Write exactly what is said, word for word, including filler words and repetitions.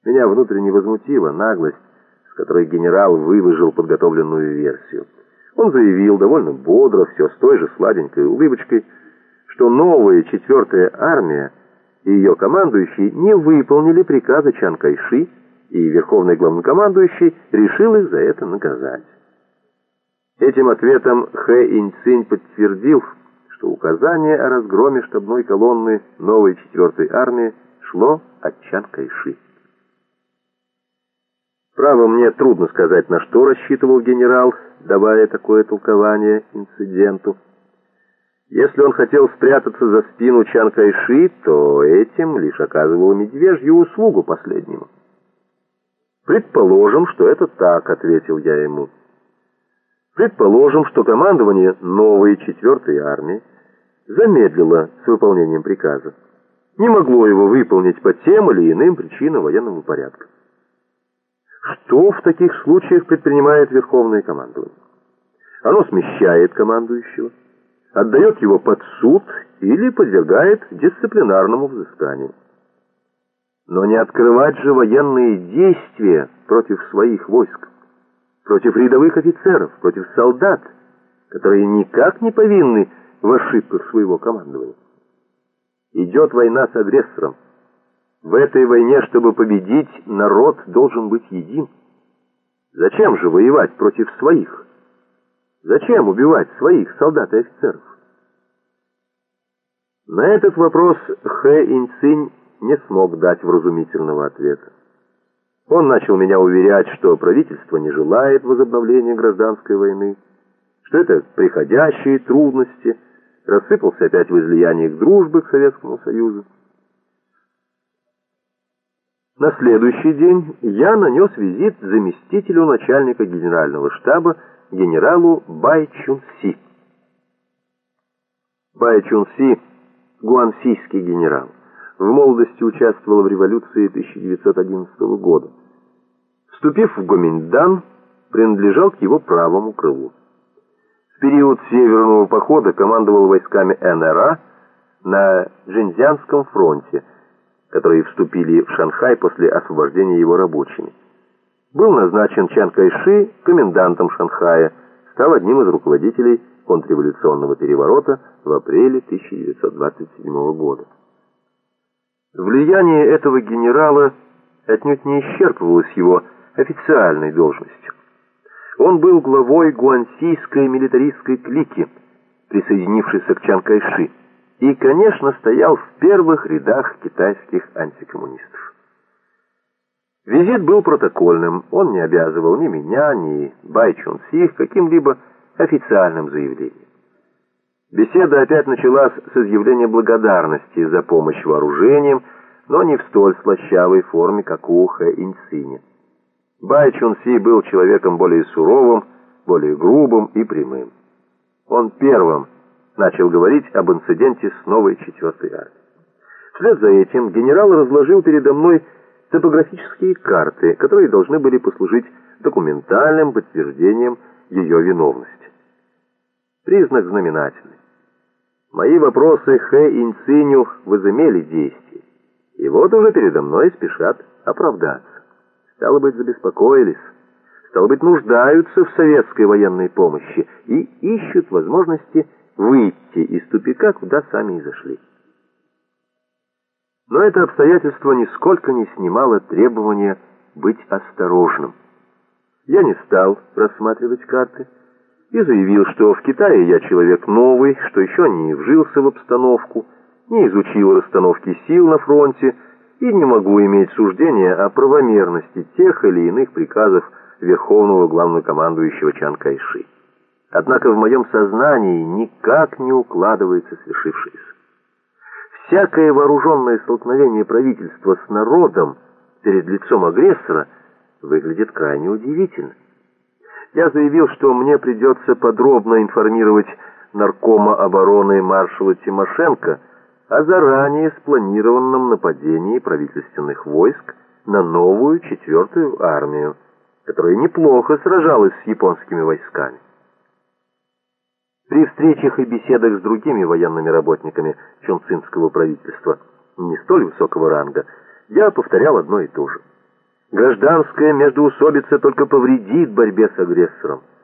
Меня внутренне возмутила наглость, с которой генерал выложил подготовленную версию. Он заявил довольно бодро, все с той же сладенькой улыбочкой, что новая четвертая армия и ее командующий не выполнили приказа Чан Кайши, и верховный главнокомандующий решил их за это наказать. Этим ответом Хэ Инь-цинь подтвердил, что указание о разгроме штабной колонны новой четвертой армии шло от Чан Кайши. Право, мне трудно сказать, на что рассчитывал генерал, давая такое толкование инциденту. Если он хотел спрятаться за спину Чан Кайши, то этим лишь оказывал медвежью услугу последнему. «Предположим, что это так», — ответил я ему. «Предположим, что командование новой четвертой армии замедлило с выполнением приказа, не могло его выполнить по тем или иным причинам военного порядка. Что в таких случаях предпринимает верховное командование? Оно смещает командующего, отдает его под суд или подвергает дисциплинарному взысканию. Но не открывать же военные действия против своих войск, против рядовых офицеров, против солдат, которые никак не повинны в ошибках своего командования. Идет война с агрессором. В этой войне, чтобы победить, народ должен быть един. Зачем же воевать против своих? Зачем убивать своих солдат и офицеров? На этот вопрос Хэ Инь-цинь не смог дать вразумительного ответа. Он начал меня уверять, что правительство не желает возобновления гражданской войны, что это приходящие трудности, рассыпался опять в излияниях дружбы к Советскому Союзу. На следующий день я нанес визит заместителю начальника генерального штаба генералу Бай Чун Си. Бай Чун Си — гуансийский генерал. В молодости участвовал в революции тысяча девятьсот одиннадцатого года. Вступив в Гоминьдан, принадлежал к его правому крылу. В период Северного похода командовал войсками эн эр а на Джэньцзянском фронте, которые вступили в Шанхай после освобождения его рабочими. Был назначен Чан Кайши комендантом Шанхая, стал одним из руководителей контрреволюционного переворота в апреле тысяча девятьсот двадцать седьмого года. Влияние этого генерала отнюдь не исчерпывалось его официальной должностью. Он был главой гуансийской милитаристской клики, присоединившейся к Чан Кайши, и, конечно, стоял в первых рядах китайских антикоммунистов. Визит был протокольным, он не обязывал ни меня, ни Бай Чун Си к каким-либо официальным заявлениям. Беседа опять началась с изъявления благодарности за помощь вооружением, но не в столь слащавой форме, как у Хэ Инь-циня. Бай Чун Си был человеком более суровым, более грубым и прямым. Он первым начал говорить об инциденте с новой четвертой армией. Вслед за этим генерал разложил передо мной топографические карты, которые должны были послужить документальным подтверждением ее виновности. Признак знаменательный. Мои вопросы Хэ Инь-циню возымели действие, и вот уже передо мной спешат оправдаться. Стало быть, забеспокоились, стало быть, нуждаются в советской военной помощи и ищут возможности выйти из тупика, куда сами и зашли. Но это обстоятельство нисколько не снимало требования быть осторожным. Я не стал рассматривать карты и заявил, что в Китае я человек новый, что еще не вжился в обстановку, не изучил расстановки сил на фронте и не могу иметь суждения о правомерности тех или иных приказов верховного главнокомандующего Чан Кайши. Однако в моем сознании никак не укладывается свершившееся. Всякое вооруженное столкновение правительства с народом перед лицом агрессора выглядит крайне удивительно. Я заявил, что мне придется подробно информировать наркома обороны маршала Тимошенко о заранее спланированном нападении правительственных войск на новую четвертую армию, которая неплохо сражалась с японскими войсками. При встречах и беседах с другими военными работниками чунцинского правительства не столь высокого ранга я повторял одно и то же. Гражданская междоусобица только повредит борьбе с агрессором.